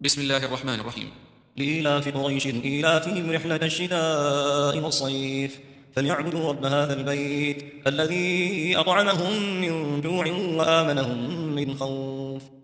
بسم الله الرحمن الرحيم. لإيلاف قريش إيلافهم رحلة الشتاء والصيف فليعبدوا رب هذا البيت الذي أطعمهم من جوع وآمنهم من خوف.